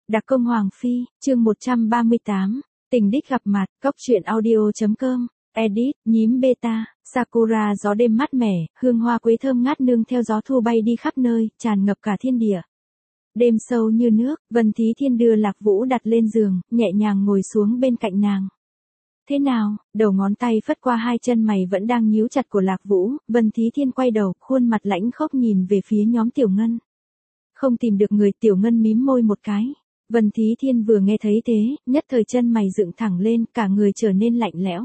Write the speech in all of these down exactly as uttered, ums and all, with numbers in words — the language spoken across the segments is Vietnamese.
Đặc công Hoàng Phi, chương một trăm ba mươi tám, tình đích gặp mặt, cốc truyện audio.com, edit, nhím beta, Sakura gió đêm mát mẻ, hương hoa quế thơm ngát nương theo gió thu bay đi khắp nơi, tràn ngập cả thiên địa. Đêm sâu như nước, Vân Thí Thiên đưa Lạc Vũ đặt lên giường, nhẹ nhàng ngồi xuống bên cạnh nàng. Thế nào, đầu ngón tay phất qua hai chân mày vẫn đang nhíu chặt của Lạc Vũ, Vân Thí Thiên quay đầu, khuôn mặt lãnh khốc nhìn về phía nhóm Tiểu Ngân. Không tìm được người, Tiểu Ngân mím môi một cái. Vân Thí Thiên vừa nghe thấy thế, nhất thời chân mày dựng thẳng lên, cả người trở nên lạnh lẽo.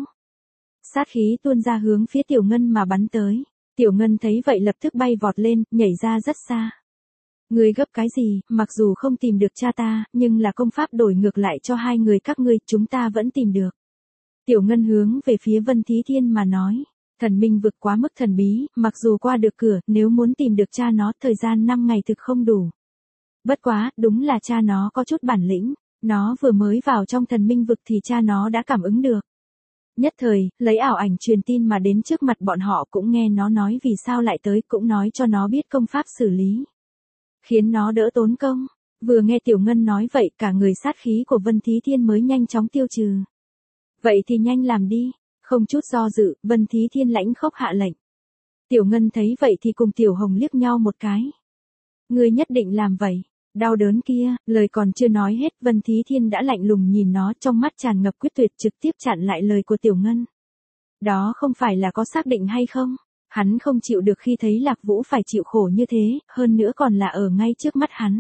Sát khí tuôn ra hướng phía Tiểu Ngân mà bắn tới. Tiểu Ngân thấy vậy lập tức bay vọt lên, nhảy ra rất xa. Ngươi gấp cái gì, mặc dù không tìm được cha ta, nhưng là công pháp đổi ngược lại cho hai người các ngươi, chúng ta vẫn tìm được. Tiểu Ngân hướng về phía Vân Thí Thiên mà nói, thần minh vực quá mức thần bí, mặc dù qua được cửa, nếu muốn tìm được cha nó, thời gian năm ngày thực không đủ. Bất quá, đúng là cha nó có chút bản lĩnh, nó vừa mới vào trong thần minh vực thì cha nó đã cảm ứng được. Nhất thời, lấy ảo ảnh truyền tin mà đến trước mặt bọn họ cũng nghe nó nói vì sao lại tới, cũng nói cho nó biết công pháp xử lý. Khiến nó đỡ tốn công. Vừa nghe Tiểu Ngân nói vậy, cả người sát khí của Vân Thí Thiên mới nhanh chóng tiêu trừ. Vậy thì nhanh làm đi, không chút do dự, Vân Thí Thiên lãnh khốc hạ lệnh. Tiểu Ngân thấy vậy thì cùng Tiểu Hồng liếc nhau một cái. Ngươi nhất định làm vậy, đau đớn kia, lời còn chưa nói hết, Vân Thí Thiên đã lạnh lùng nhìn nó, trong mắt tràn ngập quyết tuyệt, trực tiếp chặn lại lời của Tiểu Ngân. Đó không phải là có xác định hay không? Hắn không chịu được khi thấy Lạc Vũ phải chịu khổ như thế, hơn nữa còn là ở ngay trước mắt hắn.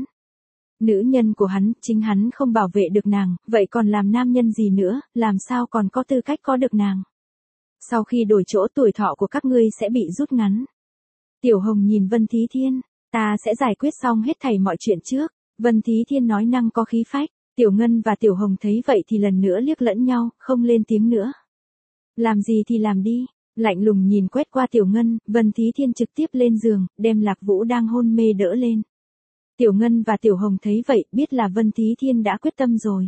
Nữ nhân của hắn, chính hắn không bảo vệ được nàng, vậy còn làm nam nhân gì nữa, làm sao còn có tư cách có được nàng. Sau khi đổi chỗ, tuổi thọ của các ngươi sẽ bị rút ngắn. Tiểu Hồng nhìn Vân Thí Thiên, ta sẽ giải quyết xong hết thảy mọi chuyện trước. Vân Thí Thiên nói năng có khí phách. Tiểu Ngân và Tiểu Hồng thấy vậy thì lần nữa liếc lẫn nhau, không lên tiếng nữa. Làm gì thì làm đi. Lạnh lùng nhìn quét qua Tiểu Ngân, Vân Thí Thiên trực tiếp lên giường, đem Lạc Vũ đang hôn mê đỡ lên. Tiểu Ngân và Tiểu Hồng thấy vậy, biết là Vân Thí Thiên đã quyết tâm rồi.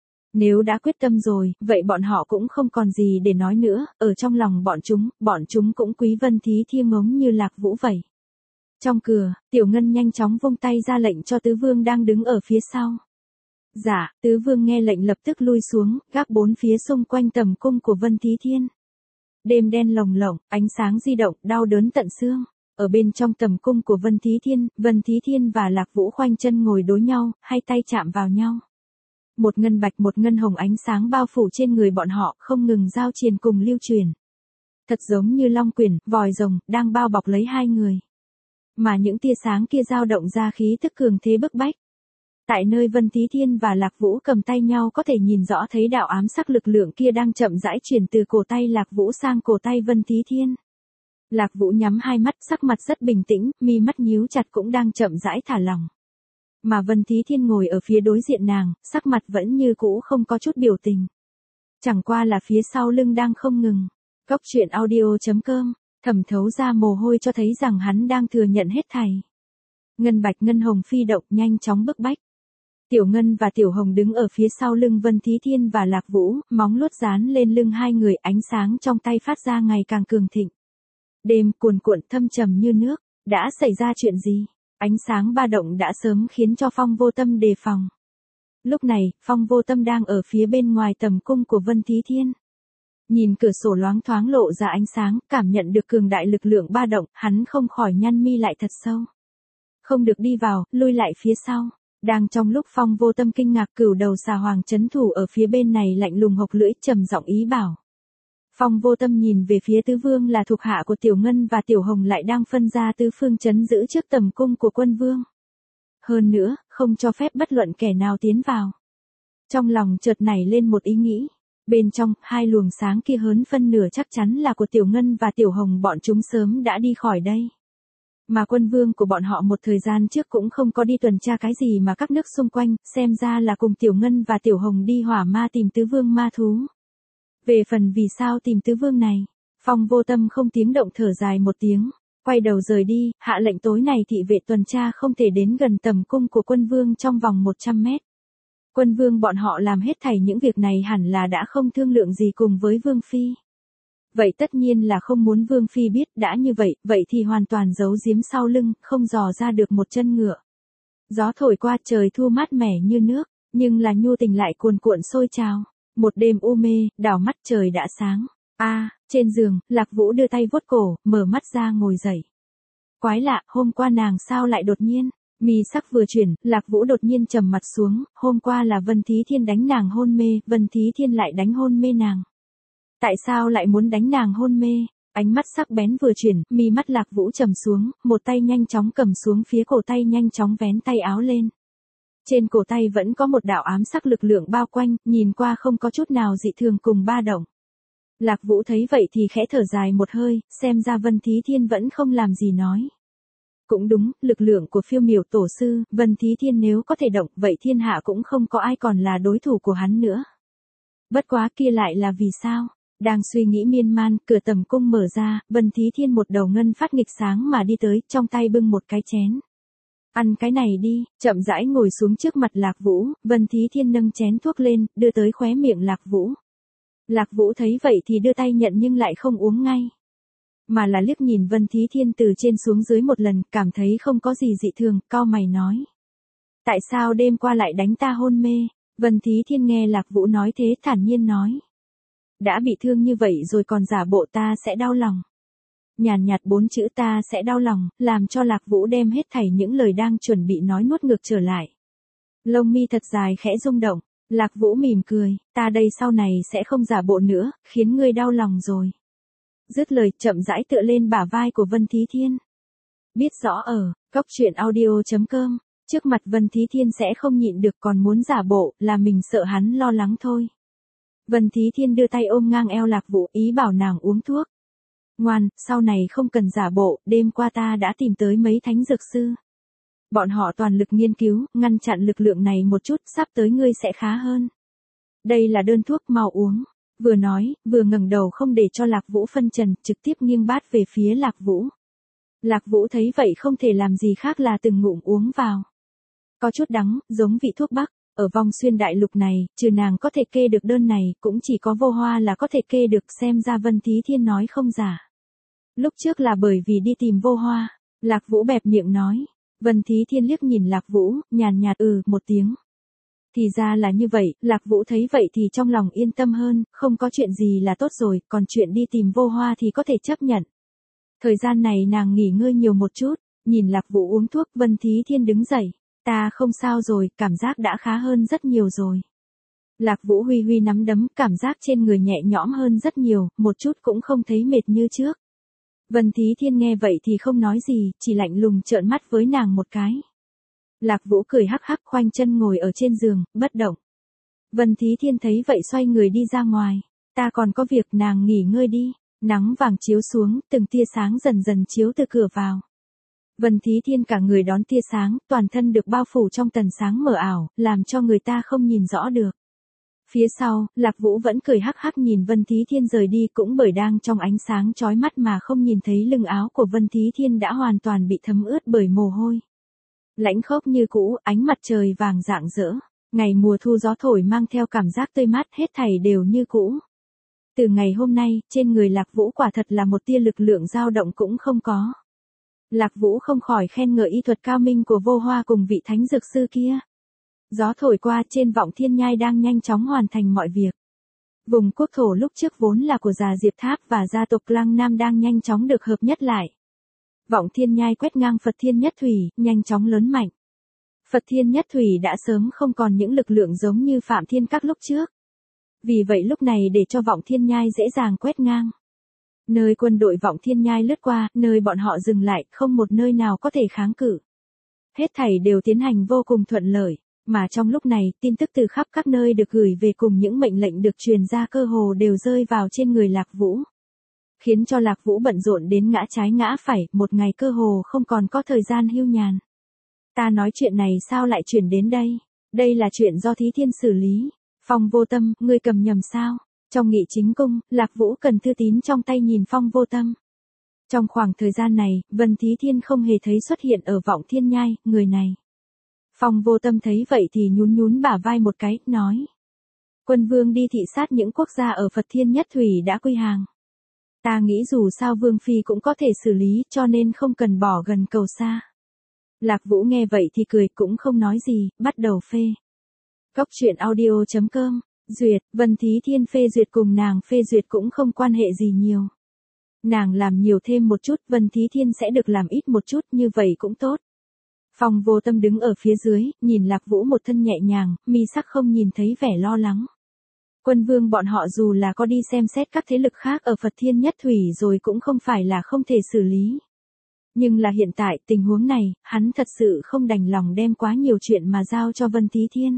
Nếu đã quyết tâm rồi, vậy bọn họ cũng không còn gì để nói nữa, ở trong lòng bọn chúng, bọn chúng cũng quý Vân Thí Thiên ngống như Lạc Vũ vậy. Trong cửa, Tiểu Ngân nhanh chóng vung tay ra lệnh cho Tứ Vương đang đứng ở phía sau. Dạ, Tứ Vương nghe lệnh lập tức lui xuống, gác bốn phía xung quanh tầm cung của Vân Thí Thiên. Đêm đen lồng lộng, ánh sáng di động, đau đớn tận xương. Ở bên trong tầm cung của Vân Thí Thiên, Vân Thí Thiên và Lạc Vũ khoanh chân ngồi đối nhau, hai tay chạm vào nhau. Một ngân bạch một ngân hồng ánh sáng bao phủ trên người bọn họ, không ngừng giao triền cùng lưu truyền. Thật giống như long quyển, vòi rồng, đang bao bọc lấy hai người. Mà những tia sáng kia dao động ra khí tức cường thế bức bách. Tại nơi Vân Thí Thiên và Lạc Vũ cầm tay nhau có thể nhìn rõ thấy đạo ám sắc lực lượng kia đang chậm rãi chuyển từ cổ tay Lạc Vũ sang cổ tay Vân Thí Thiên. Lạc Vũ nhắm hai mắt, sắc mặt rất bình tĩnh, mi mắt nhíu chặt cũng đang chậm rãi thả lỏng. Mà Vân Thí Thiên ngồi ở phía đối diện nàng, sắc mặt vẫn như cũ không có chút biểu tình. Chẳng qua là phía sau lưng đang không ngừng. Cốc truyện audio.com, thẩm thấu ra mồ hôi cho thấy rằng hắn đang thừa nhận hết thảy. Ngân bạch ngân hồng phi động nhanh chóng bức bách. Tiểu Ngân và Tiểu Hồng đứng ở phía sau lưng Vân Thí Thiên và Lạc Vũ, móng luốt dán lên lưng hai người, ánh sáng trong tay phát ra ngày càng cường thịnh. Đêm cuồn cuộn thâm trầm như nước, đã xảy ra chuyện gì? Ánh sáng ba động đã sớm khiến cho Phong Vô Tâm đề phòng. Lúc này, Phong Vô Tâm đang ở phía bên ngoài tầm cung của Vân Thí Thiên. Nhìn cửa sổ loáng thoáng lộ ra ánh sáng, cảm nhận được cường đại lực lượng ba động, hắn không khỏi nhăn mi lại thật sâu. Không được đi vào, lui lại phía sau. Đang trong lúc Phong Vô Tâm kinh ngạc, cửu đầu xà hoàng chấn thủ ở phía bên này lạnh lùng hộc lưỡi, trầm giọng ý bảo. Phong Vô Tâm nhìn về phía Tứ Vương là thuộc hạ của Tiểu Ngân và Tiểu Hồng lại đang phân ra tứ phương chấn giữ trước tầm cung của Quân Vương. Hơn nữa, không cho phép bất luận kẻ nào tiến vào. Trong lòng chợt nảy lên một ý nghĩ. Bên trong, hai luồng sáng kia hơn phân nửa chắc chắn là của Tiểu Ngân và Tiểu Hồng, bọn chúng sớm đã đi khỏi đây. Mà Quân Vương của bọn họ một thời gian trước cũng không có đi tuần tra cái gì mà các nước xung quanh, xem ra là cùng Tiểu Ngân và Tiểu Hồng đi hỏa ma tìm Tứ Vương ma thú. Về phần vì sao tìm Tứ Vương này, Phong Vô Tâm không tiếng động thở dài một tiếng, quay đầu rời đi, hạ lệnh tối này thị vệ tuần tra không thể đến gần tầm cung của Quân Vương trong vòng một trăm mét. Quân Vương bọn họ làm hết thảy những việc này hẳn là đã không thương lượng gì cùng với Vương Phi. Vậy tất nhiên là không muốn Vương Phi biết, đã như vậy, vậy thì hoàn toàn giấu giếm sau lưng, không dò ra được một chân ngựa. Gió thổi qua, trời thu mát mẻ như nước. nhưng là nhu tình lại cuồn cuộn sôi trào. Một đêm u mê, đảo mắt trời đã sáng. A, trên giường, Lạc Vũ đưa tay vuốt cổ, mở mắt ra ngồi dậy. Quái lạ, hôm qua nàng sao lại đột nhiên? Mi sắc vừa chuyển, Lạc Vũ đột nhiên trầm mặt xuống, hôm qua là Vân Thí Thiên đánh nàng hôn mê, Vân Thí Thiên lại đánh hôn mê nàng. Tại sao lại muốn đánh nàng hôn mê? Ánh mắt sắc bén vừa chuyển, mi mắt Lạc Vũ trầm xuống, một tay nhanh chóng cầm xuống phía cổ tay nhanh chóng vén tay áo lên. Trên cổ tay vẫn có một đạo ám sắc lực lượng bao quanh, nhìn qua không có chút nào dị thường cùng ba động. Lạc Vũ thấy vậy thì khẽ thở dài một hơi, xem ra Vân Thí Thiên vẫn không làm gì nói. Cũng đúng, lực lượng của phiêu miểu tổ sư, Vân Thí Thiên nếu có thể động, vậy thiên hạ cũng không có ai còn là đối thủ của hắn nữa. Bất quá kia lại là vì sao? Đang suy nghĩ miên man, cửa tầm cung mở ra, Vân Thí Thiên một đầu ngân phát nghịch sáng mà đi tới, trong tay bưng một cái chén. Ăn cái này đi, chậm rãi ngồi xuống trước mặt Lạc Vũ, Vân Thí Thiên nâng chén thuốc lên, đưa tới khóe miệng Lạc Vũ. Lạc Vũ thấy vậy thì đưa tay nhận nhưng lại không uống ngay. Mà là liếc nhìn Vân Thí Thiên từ trên xuống dưới một lần, cảm thấy không có gì dị thường, cau mày nói. Tại sao đêm qua lại đánh ta hôn mê? Vân Thí Thiên nghe Lạc Vũ nói thế thản nhiên nói. Đã bị thương như vậy rồi còn giả bộ ta sẽ đau lòng. Nhàn nhạt bốn chữ ta sẽ đau lòng, làm cho Lạc Vũ đem hết thảy những lời đang chuẩn bị nói nuốt ngược trở lại. Lông mi thật dài khẽ rung động, Lạc Vũ mỉm cười, ta đây sau này sẽ không giả bộ nữa, khiến ngươi đau lòng rồi. Dứt lời chậm rãi tựa lên bả vai của Vân Thí Thiên. Biết rõ ở, cốc truyện audio chấm com, trước mặt Vân Thí Thiên sẽ không nhịn được còn muốn giả bộ, là mình sợ hắn lo lắng thôi. Vân Thí Thiên đưa tay ôm ngang eo Lạc Vũ, ý bảo nàng uống thuốc. Ngoan, sau này không cần giả bộ, đêm qua ta đã tìm tới mấy thánh dược sư. Bọn họ toàn lực nghiên cứu, ngăn chặn lực lượng này một chút, sắp tới ngươi sẽ khá hơn. Đây là đơn thuốc, mau uống. Vừa nói, vừa ngẩng đầu không để cho Lạc Vũ phân trần, trực tiếp nghiêng bát về phía Lạc Vũ. Lạc Vũ thấy vậy không thể làm gì khác là từng ngụm uống vào. Có chút đắng, giống vị thuốc bắc. Ở vong xuyên đại lục này, trừ nàng có thể kê được đơn này, cũng chỉ có Vô Hoa là có thể kê được, xem ra Vân Thí Thiên nói không giả. Lúc trước là bởi vì đi tìm Vô Hoa, Lạc Vũ bẹp miệng nói. Vân Thí Thiên liếc nhìn Lạc Vũ, nhàn nhạt ừ một tiếng. Thì ra là như vậy, Lạc Vũ thấy vậy thì trong lòng yên tâm hơn, không có chuyện gì là tốt rồi, còn chuyện đi tìm Vô Hoa thì có thể chấp nhận. Thời gian này nàng nghỉ ngơi nhiều một chút, nhìn Lạc Vũ uống thuốc, Vân Thí Thiên đứng dậy. Ta không sao rồi, cảm giác đã khá hơn rất nhiều rồi. Lạc Vũ huy huy nắm đấm, cảm giác trên người nhẹ nhõm hơn rất nhiều, một chút cũng không thấy mệt như trước. Vân Thí Thiên nghe vậy thì không nói gì, chỉ lạnh lùng trợn mắt với nàng một cái. Lạc Vũ cười hắc hắc khoanh chân ngồi ở trên giường, bất động. Vân Thí Thiên thấy vậy xoay người đi ra ngoài. Ta còn có việc, nàng nghỉ ngơi đi. Nắng vàng chiếu xuống, từng tia sáng dần dần chiếu từ cửa vào. Vân Thí Thiên cả người đón tia sáng, toàn thân được bao phủ trong tần sáng mờ ảo, làm cho người ta không nhìn rõ được. Phía sau, Lạc Vũ vẫn cười hắc hắc nhìn Vân Thí Thiên rời đi, cũng bởi đang trong ánh sáng chói mắt mà không nhìn thấy lưng áo của Vân Thí Thiên đã hoàn toàn bị thấm ướt bởi mồ hôi. Lãnh khốc như cũ, ánh mặt trời vàng rạng rỡ, ngày mùa thu gió thổi mang theo cảm giác tươi mát, hết thảy đều như cũ. Từ ngày hôm nay, trên người Lạc Vũ quả thật là một tia lực lượng dao động cũng không có. Lạc Vũ không khỏi khen ngợi y thuật cao minh của Vô Hoa cùng vị thánh dược sư kia. Gió thổi qua, trên Vọng Thiên Nhai đang nhanh chóng hoàn thành mọi việc. Vùng quốc thổ lúc trước vốn là của già Diệp Tháp và gia tộc Lăng Nam đang nhanh chóng được hợp nhất lại. Vọng Thiên Nhai quét ngang Phật Thiên Nhất Thủy, nhanh chóng lớn mạnh. Phật Thiên Nhất Thủy đã sớm không còn những lực lượng giống như Phạm Thiên Các lúc trước. Vì vậy lúc này để cho Vọng Thiên Nhai dễ dàng quét ngang. Nơi quân đội Vọng Thiên Nhai lướt qua, nơi bọn họ dừng lại, không một nơi nào có thể kháng cự. Hết thảy đều tiến hành vô cùng thuận lợi, mà trong lúc này, tin tức từ khắp các nơi được gửi về cùng những mệnh lệnh được truyền ra cơ hồ đều rơi vào trên người Lạc Vũ. Khiến cho Lạc Vũ bận rộn đến ngã trái ngã phải, một ngày cơ hồ không còn có thời gian hưu nhàn. Ta nói chuyện này sao lại chuyển đến đây? Đây là chuyện do Thí Thiên xử lý. Phong Vô Tâm, ngươi cầm nhầm sao? Trong nghị chính cung, Lạc Vũ cần thư tín trong tay nhìn Phong Vô Tâm. Trong khoảng thời gian này, Vân Thí Thiên không hề thấy xuất hiện ở Vọng Thiên Nhai, người này. Phong Vô Tâm thấy vậy thì nhún nhún bả vai một cái, nói. Quân vương đi thị sát những quốc gia ở Phật Thiên Nhất Thủy đã quy hàng. Ta nghĩ dù sao Vương Phi cũng có thể xử lý, cho nên không cần bỏ gần cầu xa. Lạc Vũ nghe vậy thì cười, cũng không nói gì, bắt đầu phê. Cóc truyện audio chấm com. Duyệt, Vân Thí Thiên phê duyệt cùng nàng phê duyệt cũng không quan hệ gì nhiều. Nàng làm nhiều thêm một chút, Vân Thí Thiên sẽ được làm ít một chút, như vậy cũng tốt. Phong Vô Tâm đứng ở phía dưới, nhìn Lạc Vũ một thân nhẹ nhàng, mi sắc không nhìn thấy vẻ lo lắng. Quân vương bọn họ dù là có đi xem xét các thế lực khác ở Phật Thiên Nhất Thủy rồi cũng không phải là không thể xử lý. Nhưng là hiện tại tình huống này, hắn thật sự không đành lòng đem quá nhiều chuyện mà giao cho Vân Thí Thiên.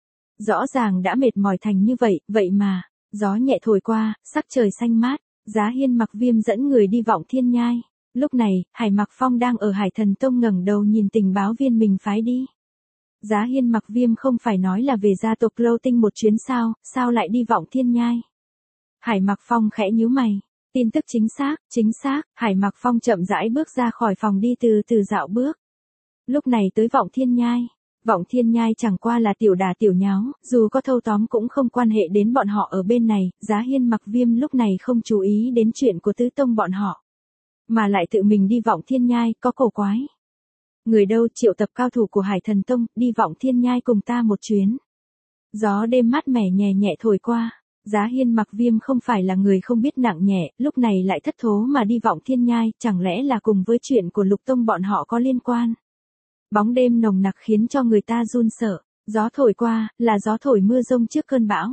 Rõ ràng đã mệt mỏi thành như vậy, vậy mà, gió nhẹ thổi qua, sắc trời xanh mát, Giá Hiên Mặc Viêm dẫn người đi Vọng Thiên Nhai. Lúc này, Hải Mặc Phong đang ở Hải Thần Tông ngẩng đầu nhìn tình báo viên mình phái đi. Giá Hiên Mặc Viêm không phải nói là về gia tộc Lâu Tinh một chuyến sao, sao lại đi Vọng Thiên Nhai? Hải Mặc Phong khẽ nhíu mày. Tin tức chính xác, chính xác, Hải Mặc Phong chậm rãi bước ra khỏi phòng đi từ từ dạo bước. Lúc này tới Vọng Thiên Nhai. Vọng Thiên Nhai chẳng qua là tiểu đà tiểu nháo, dù có thâu tóm cũng không quan hệ đến bọn họ ở bên này, Giá Hiên Mặc Viêm lúc này không chú ý đến chuyện của tứ tông bọn họ. Mà lại tự mình đi Vọng Thiên Nhai, có cổ quái. Người đâu triệu tập cao thủ của Hải Thần Tông, đi Vọng Thiên Nhai cùng ta một chuyến. Gió đêm mát mẻ nhẹ nhẹ thổi qua, Giá Hiên Mặc Viêm không phải là người không biết nặng nhẹ, lúc này lại thất thố mà đi Vọng Thiên Nhai, chẳng lẽ là cùng với chuyện của Lục Tông bọn họ có liên quan. Bóng đêm nồng nặc khiến cho người ta run sợ, gió thổi qua, là gió thổi mưa rông trước cơn bão.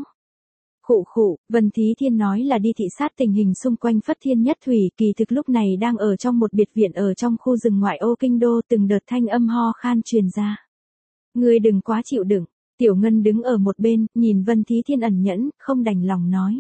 Khụ khụ, Vân Thí Thiên nói là đi thị sát tình hình xung quanh Phất Thiên Nhất Thủy, kỳ thực lúc này đang ở trong một biệt viện ở trong khu rừng ngoại ô kinh đô, từng đợt thanh âm ho khan truyền ra. Ngươi đừng quá chịu đựng, Tiểu Ngân đứng ở một bên, nhìn Vân Thí Thiên ẩn nhẫn, không đành lòng nói.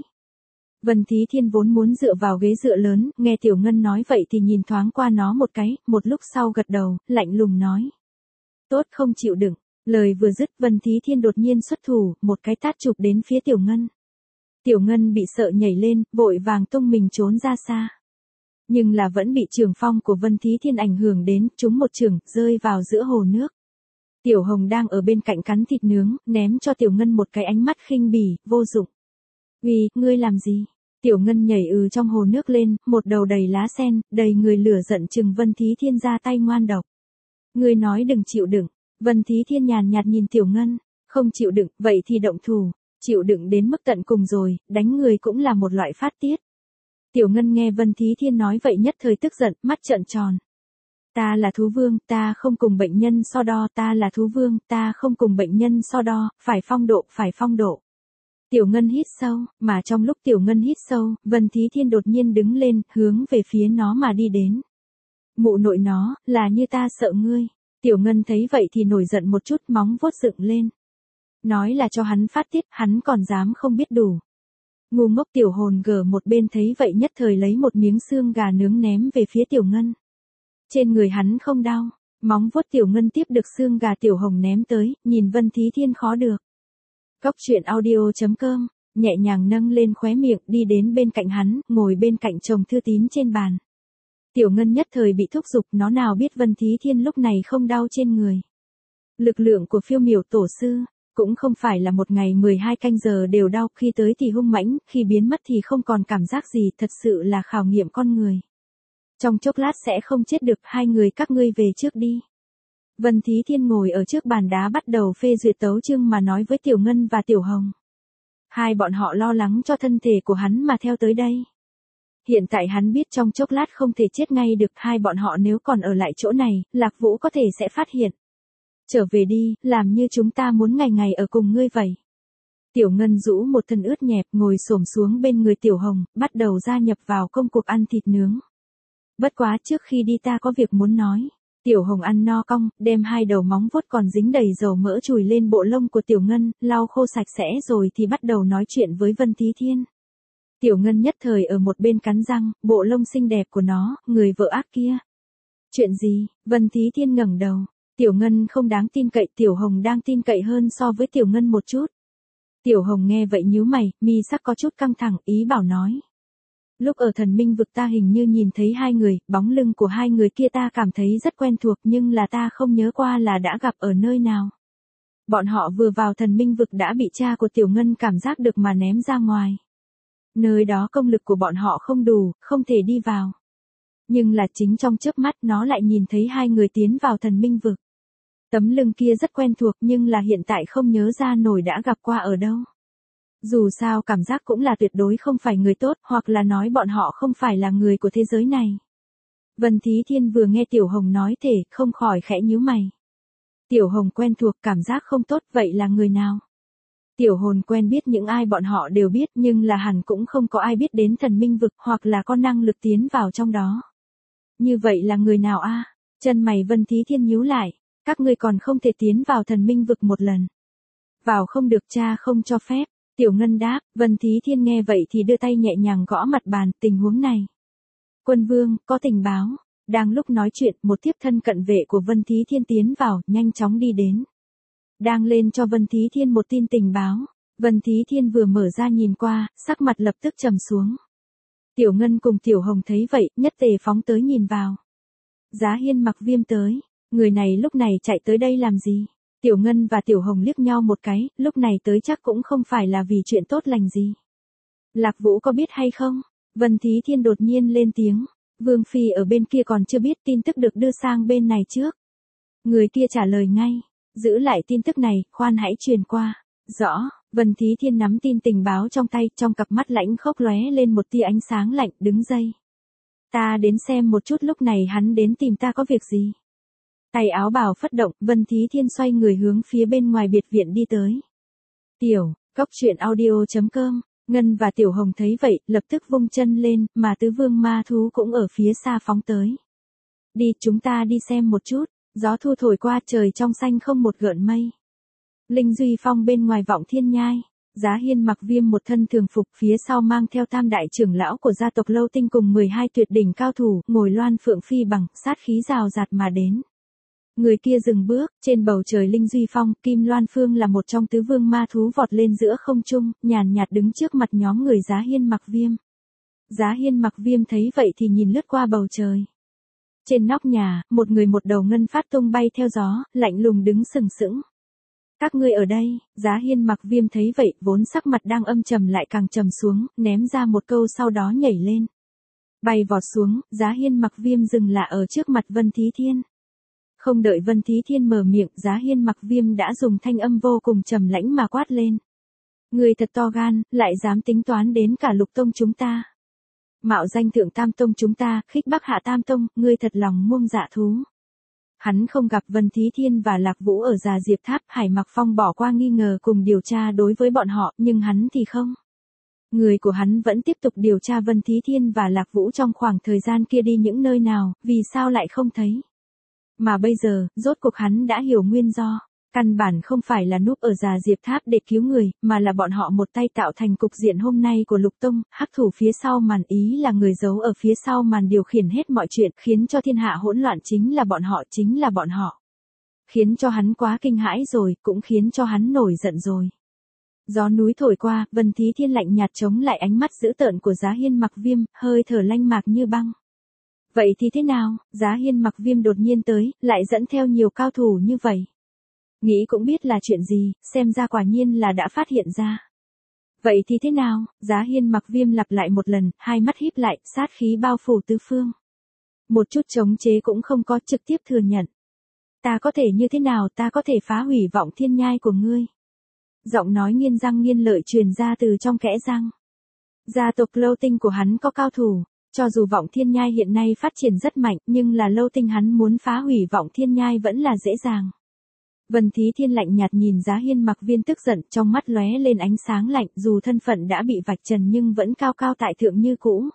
Vân Thí Thiên vốn muốn dựa vào ghế dựa lớn, nghe Tiểu Ngân nói vậy thì nhìn thoáng qua nó một cái, một lúc sau gật đầu, lạnh lùng nói. Tốt không chịu đựng, lời vừa dứt Vân Thí Thiên đột nhiên xuất thủ, một cái tát chụp đến phía Tiểu Ngân. Tiểu Ngân bị sợ nhảy lên, vội vàng tung mình trốn ra xa. Nhưng là vẫn bị trường phong của Vân Thí Thiên ảnh hưởng đến, trúng một trường, rơi vào giữa hồ nước. Tiểu Hồng đang ở bên cạnh cắn thịt nướng, ném cho Tiểu Ngân một cái ánh mắt khinh bỉ, vô dụng. Uy, ngươi làm gì? Tiểu Ngân nhảy ừ trong hồ nước lên, một đầu đầy lá sen, đầy người lửa giận chừng Vân Thí Thiên ra tay ngoan độc. Ngươi nói đừng chịu đựng, Vân Thí Thiên nhàn nhạt nhìn Tiểu Ngân, không chịu đựng, vậy thì động thủ. Chịu đựng đến mức tận cùng rồi, đánh người cũng là một loại phát tiết. Tiểu Ngân nghe Vân Thí Thiên nói vậy nhất thời tức giận, mắt trợn tròn. Ta là thú vương, ta không cùng bệnh nhân so đo, ta là thú vương, ta không cùng bệnh nhân so đo, phải phong độ, phải phong độ. Tiểu Ngân hít sâu, mà trong lúc Tiểu Ngân hít sâu, Vân Thí Thiên đột nhiên đứng lên, hướng về phía nó mà đi đến. Mụ nội nó, là như ta sợ ngươi. Tiểu Ngân thấy vậy thì nổi giận một chút, móng vuốt dựng lên. Nói là cho hắn phát tiết, hắn còn dám không biết đủ. Ngu ngốc Tiểu Hồn gở một bên thấy vậy nhất thời lấy một miếng xương gà nướng ném về phía Tiểu Ngân. Trên người hắn không đau, móng vuốt Tiểu Ngân tiếp được xương gà Tiểu Hồng ném tới, nhìn Vân Thí Thiên khó được. Cóc truyện audio chấm com, nhẹ nhàng nâng lên khóe miệng đi đến bên cạnh hắn, ngồi bên cạnh chồng thư tín trên bàn. Tiểu Ngân nhất thời bị thúc giục, nó nào biết Vân Thí Thiên lúc này không đau trên người. Lực lượng của phiêu miểu tổ sư, cũng không phải là một ngày mười hai canh giờ đều đau, khi tới thì hung mãnh, khi biến mất thì không còn cảm giác gì, thật sự là khảo nghiệm con người. Trong chốc lát sẽ không chết được, hai người các ngươi về trước đi. Vân Thí Thiên ngồi ở trước bàn đá bắt đầu phê duyệt tấu chương mà nói với Tiểu Ngân và Tiểu Hồng. Hai bọn họ lo lắng cho thân thể của hắn mà theo tới đây. Hiện tại hắn biết trong chốc lát không thể chết ngay được, hai bọn họ nếu còn ở lại chỗ này, Lạc Vũ có thể sẽ phát hiện. Trở về đi, làm như chúng ta muốn ngày ngày ở cùng ngươi vậy. Tiểu Ngân rũ một thân ướt nhẹp ngồi xổm xuống bên người Tiểu Hồng, bắt đầu gia nhập vào công cuộc ăn thịt nướng. Bất quá trước khi đi ta có việc muốn nói. Tiểu Hồng ăn no cong, đem hai đầu móng vuốt còn dính đầy dầu mỡ chùi lên bộ lông của Tiểu Ngân, lau khô sạch sẽ rồi thì bắt đầu nói chuyện với Vân Thí Thiên. Tiểu Ngân nhất thời ở một bên cắn răng, bộ lông xinh đẹp của nó, người vợ ác kia. Chuyện gì? Vân Thí Thiên ngẩng đầu. Tiểu Ngân không đáng tin cậy, Tiểu Hồng đang tin cậy hơn so với Tiểu Ngân một chút. Tiểu Hồng nghe vậy nhíu mày, mi sắc có chút căng thẳng, ý bảo nói. Lúc ở Thần Minh vực ta hình như nhìn thấy hai người, bóng lưng của hai người kia ta cảm thấy rất quen thuộc nhưng là ta không nhớ qua là đã gặp ở nơi nào. Bọn họ vừa vào Thần Minh vực đã bị cha của Tiểu Ngân cảm giác được mà ném ra ngoài. Nơi đó công lực của bọn họ không đủ, không thể đi vào. Nhưng là chính trong chớp mắt nó lại nhìn thấy hai người tiến vào Thần Minh vực. Tấm lưng kia rất quen thuộc nhưng là hiện tại không nhớ ra nổi đã gặp qua ở đâu. Dù sao cảm giác cũng là tuyệt đối không phải người tốt, hoặc là nói bọn họ không phải là người của thế giới này. Vân Thí Thiên vừa nghe Tiểu Hồng nói thể, không khỏi khẽ nhíu mày. Tiểu Hồng quen thuộc, cảm giác không tốt, vậy là người nào? Tiểu Hồn quen biết những ai bọn họ đều biết, nhưng là hẳn cũng không có ai biết đến thần minh vực, hoặc là có năng lực tiến vào trong đó. Như vậy là người nào a? Chân mày Vân Thí Thiên nhíu lại, các ngươi còn không thể tiến vào thần minh vực một lần. Vào không được, cha không cho phép. Tiểu Ngân đáp. Vân Thí Thiên nghe vậy thì đưa tay nhẹ nhàng gõ mặt bàn, tình huống này. Quân vương, có tình báo. Đang lúc nói chuyện, một thiếp thân cận vệ của Vân Thí Thiên tiến vào, nhanh chóng đi đến. Đang lên cho Vân Thí Thiên một tin tình báo. Vân Thí Thiên vừa mở ra nhìn qua, sắc mặt lập tức trầm xuống. Tiểu Ngân cùng Tiểu Hồng thấy vậy, nhất tề phóng tới nhìn vào. Giá Hiên Mặc Viêm tới. Người này lúc này chạy tới đây làm gì? Tiểu Ngân và Tiểu Hồng liếc nhau một cái, lúc này tới chắc cũng không phải là vì chuyện tốt lành gì. Lạc Vũ có biết hay không? Vân Thí Thiên đột nhiên lên tiếng. Vương Phi ở bên kia còn chưa biết, tin tức được đưa sang bên này trước. Người kia trả lời ngay. Giữ lại tin tức này, khoan hãy truyền qua. Rõ. Vân Thí Thiên nắm tin tình báo trong tay, trong cặp mắt lãnh khốc lóe lên một tia ánh sáng lạnh, đứng dậy. Ta đến xem một chút lúc này hắn đến tìm ta có việc gì. Tay áo bào phất động, Vân Thí Thiên xoay người hướng phía bên ngoài biệt viện đi tới. Tiểu, cốc truyện audio chấm com, Ngân và Tiểu Hồng thấy vậy, lập tức vung chân lên, mà tứ vương ma thú cũng ở phía xa phóng tới. Đi, chúng ta đi xem một chút. Gió thu thổi qua, trời trong xanh không một gợn mây. Linh Duy Phong bên ngoài Vọng Thiên Nhai. Giá Hiên Mặc Viêm một thân thường phục, phía sau mang theo tam đại trưởng lão của gia tộc Lâu Tinh cùng mười hai tuyệt đỉnh cao thủ, ngồi loan phượng phi bằng, sát khí rào rạt mà đến. Người kia dừng bước, trên bầu trời Linh Duy Phong, Kim Loan Phương là một trong tứ vương ma thú vọt lên giữa không trung, nhàn nhạt đứng trước mặt nhóm người Giá Hiên Mặc Viêm. Giá Hiên Mặc Viêm thấy vậy thì nhìn lướt qua bầu trời. Trên nóc nhà, một người một đầu ngân phát tung bay theo gió, lạnh lùng đứng sừng sững. Các ngươi ở đây. Giá Hiên Mặc Viêm thấy vậy, vốn sắc mặt đang âm trầm lại càng trầm xuống, ném ra một câu sau đó nhảy lên. Bay vọt xuống, Giá Hiên Mặc Viêm dừng lại ở trước mặt Vân Thí Thiên. Không đợi Vân Thí Thiên mở miệng, Giá Hiên Mặc Viêm đã dùng thanh âm vô cùng trầm lãnh mà quát lên. Người thật to gan, lại dám tính toán đến cả Lục Tông chúng ta. Mạo danh Thượng Tam Tông chúng ta, khích Bắc Hạ Tam Tông, ngươi thật lòng muông dạ thú. Hắn không gặp Vân Thí Thiên và Lạc Vũ ở Già Diệp Tháp, Hải Mặc Phong bỏ qua nghi ngờ cùng điều tra đối với bọn họ, nhưng hắn thì không. Người của hắn vẫn tiếp tục điều tra Vân Thí Thiên và Lạc Vũ trong khoảng thời gian kia đi những nơi nào, vì sao lại không thấy. Mà bây giờ, rốt cuộc hắn đã hiểu nguyên do. Căn bản không phải là núp ở Già Diệp Tháp để cứu người, mà là bọn họ một tay tạo thành cục diện hôm nay của Lục Tông, hắc thủ phía sau màn ý là người giấu ở phía sau màn điều khiển hết mọi chuyện, khiến cho thiên hạ hỗn loạn chính là bọn họ, chính là bọn họ. Khiến cho hắn quá kinh hãi rồi, cũng khiến cho hắn nổi giận rồi. Gió núi thổi qua, Vân Thí Thiên lạnh nhạt chống lại ánh mắt dữ tợn của Giá Hiên Mặc Viêm, hơi thở lanh mạc như băng. Vậy thì thế nào, Giá Hiên Mặc Viêm đột nhiên tới, lại dẫn theo nhiều cao thủ như vậy. Nghĩ cũng biết là chuyện gì, xem ra quả nhiên là đã phát hiện ra. Vậy thì thế nào, Giá Hiên Mặc Viêm lặp lại một lần, hai mắt híp lại, sát khí bao phủ tứ phương. Một chút chống chế cũng không có, trực tiếp thừa nhận. Ta có thể như thế nào, ta có thể phá hủy Vọng Thiên Nhai của ngươi. Giọng nói nghiến răng nghiến lợi truyền ra từ trong kẽ răng. Gia tộc Lâu Tinh của hắn có cao thủ, cho dù Vọng Thiên Nhai hiện nay phát triển rất mạnh, nhưng là Lâu Tinh hắn muốn phá hủy Vọng Thiên Nhai vẫn là dễ dàng. Vân Thí Thiên lạnh nhạt nhìn Giá Hiên Mặc Viêm tức giận, trong mắt lóe lên ánh sáng lạnh, dù thân phận đã bị vạch trần nhưng vẫn cao cao tại thượng như cũ.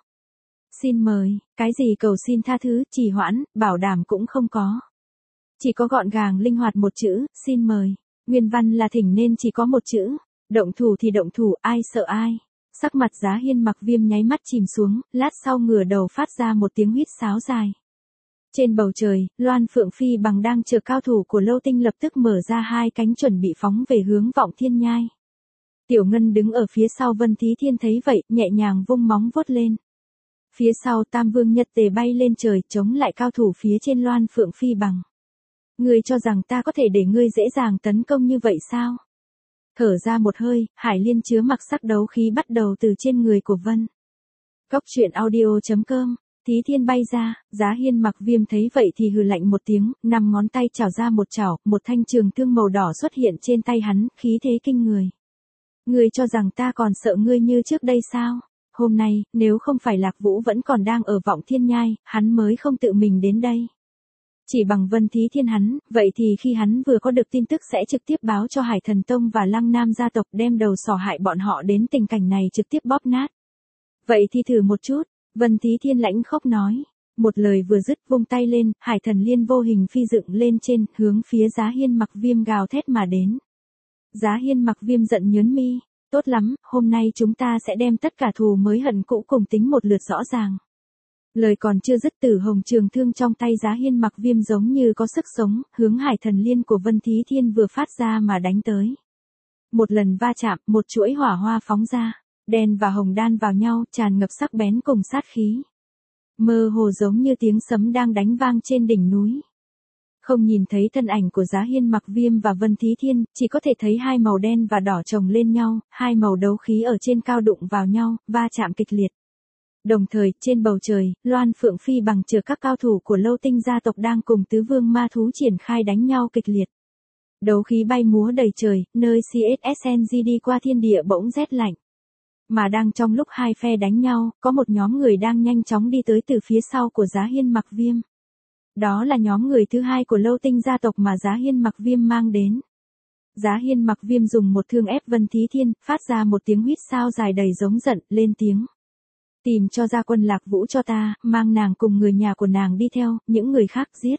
Xin mời, cái gì cầu xin tha thứ, trì hoãn, bảo đảm cũng không có. Chỉ có gọn gàng linh hoạt một chữ, xin mời. Nguyên văn là thỉnh nên chỉ có một chữ. Động thủ thì động thủ, ai sợ ai. Sắc mặt Giá Hiên Mặc Viêm nháy mắt chìm xuống, lát sau ngửa đầu phát ra một tiếng huýt sáo dài. Trên bầu trời, Loan Phượng Phi bằng đang chờ cao thủ của Lâu Tinh lập tức mở ra hai cánh chuẩn bị phóng về hướng Vọng Thiên Nhai. Tiểu Ngân đứng ở phía sau Vân Thí Thiên thấy vậy, nhẹ nhàng vung móng vuốt lên. Phía sau Tam Vương Nhật Tề bay lên trời, chống lại cao thủ phía trên Loan Phượng Phi bằng. Ngươi cho rằng ta có thể để ngươi dễ dàng tấn công như vậy sao? Thở ra một hơi, Hải Liên chứa mặc sắc đấu khí bắt đầu từ trên người của Vân. Cốc truyện audio chấm com Thí Thiên bay ra, Giá Hiên Mặc Viêm thấy vậy thì hừ lạnh một tiếng, năm ngón tay chảo ra một chảo, một thanh trường thương màu đỏ xuất hiện trên tay hắn, khí thế kinh người. Ngươi cho rằng ta còn sợ ngươi như trước đây sao? Hôm nay, nếu không phải Lạc Vũ vẫn còn đang ở Vọng Thiên Nhai, hắn mới không tự mình đến đây. Chỉ bằng Vân Thí Thiên hắn, vậy thì khi hắn vừa có được tin tức sẽ trực tiếp báo cho Hải Thần Tông và Lăng Nam gia tộc đem đầu sỏ hại bọn họ đến tình cảnh này trực tiếp bóp nát. Vậy thì thử một chút, Vân Thí Thiên lãnh khốc nói. Một lời vừa dứt vung tay lên, Hải Thần Liên vô hình phi dựng lên trên, hướng phía Giá Hiên Mặc Viêm gào thét mà đến. Giá Hiên Mặc Viêm giận nhớn mi, tốt lắm, hôm nay chúng ta sẽ đem tất cả thù mới hận cũ cùng tính một lượt rõ ràng. Lời còn chưa dứt, Tử Hồng trường thương trong tay Giá Hiên Mặc Viêm giống như có sức sống, hướng Hải Thần Liên của Vân Thí Thiên vừa phát ra mà đánh tới. Một lần va chạm, một chuỗi hỏa hoa phóng ra, đen và hồng đan vào nhau, tràn ngập sắc bén cùng sát khí. Mơ hồ giống như tiếng sấm đang đánh vang trên đỉnh núi. Không nhìn thấy thân ảnh của Giá Hiên Mặc Viêm và Vân Thí Thiên, chỉ có thể thấy hai màu đen và đỏ chồng lên nhau, hai màu đấu khí ở trên cao đụng vào nhau, va chạm kịch liệt. Đồng thời, trên bầu trời, Loan Phượng Phi bằng chở các cao thủ của Lâu Tinh gia tộc đang cùng tứ vương ma thú triển khai đánh nhau kịch liệt. Đấu khí bay múa đầy trời, nơi xê ét ét en giê đi qua thiên địa bỗng rét lạnh. Mà đang trong lúc hai phe đánh nhau, có một nhóm người đang nhanh chóng đi tới từ phía sau của Giá Hiên Mặc Viêm. Đó là nhóm người thứ hai của Lâu Tinh gia tộc mà Giá Hiên Mặc Viêm mang đến. Giá Hiên Mặc Viêm dùng một thương ép Vân Thí Thiên, phát ra một tiếng huýt sao dài đầy giống giận, lên tiếng. Tìm cho ra quân Lạc Vũ cho ta, mang nàng cùng người nhà của nàng đi theo, những người khác giết.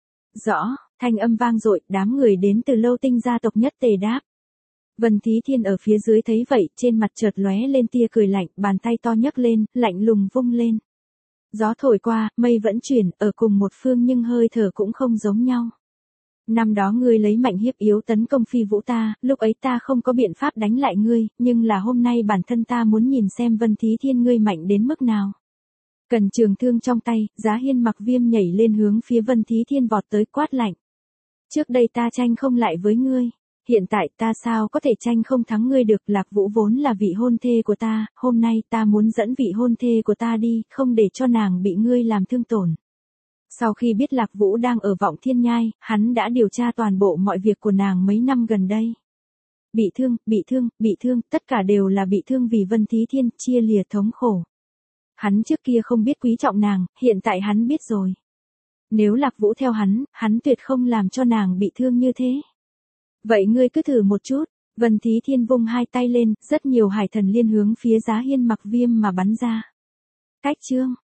Rõ, thanh âm vang dội, đám người đến từ Lâu Tinh gia tộc nhất tề đáp. Vân Thí Thiên ở phía dưới thấy vậy, trên mặt chợt lóe lên tia cười lạnh, bàn tay to nhấc lên, lạnh lùng vung lên. Gió thổi qua, mây vẫn chuyển, ở cùng một phương nhưng hơi thở cũng không giống nhau. Năm đó ngươi lấy mạnh hiếp yếu tấn công Phi Vũ ta, lúc ấy ta không có biện pháp đánh lại ngươi, nhưng là hôm nay bản thân ta muốn nhìn xem Vân Thí Thiên ngươi mạnh đến mức nào. Cần trường thương trong tay, Giá Hiên Mặc Viêm nhảy lên hướng phía Vân Thí Thiên vọt tới quát lạnh. Trước đây ta tranh không lại với ngươi. Hiện tại ta sao có thể tranh không thắng ngươi được, Lạc Vũ vốn là vị hôn thê của ta, hôm nay ta muốn dẫn vị hôn thê của ta đi, không để cho nàng bị ngươi làm thương tổn. Sau khi biết Lạc Vũ đang ở Vọng Thiên Nhai, hắn đã điều tra toàn bộ mọi việc của nàng mấy năm gần đây. Bị thương, bị thương, bị thương, tất cả đều là bị thương vì Vân Thí Thiên, chia lìa thống khổ. Hắn trước kia không biết quý trọng nàng, hiện tại hắn biết rồi. Nếu Lạc Vũ theo hắn, hắn tuyệt không làm cho nàng bị thương như thế. Vậy ngươi cứ thử một chút, Vân Thí Thiên vung hai tay lên, rất nhiều Hải Thần Liên hướng phía Giá Hiên Mặc Viêm mà bắn ra. Cách chương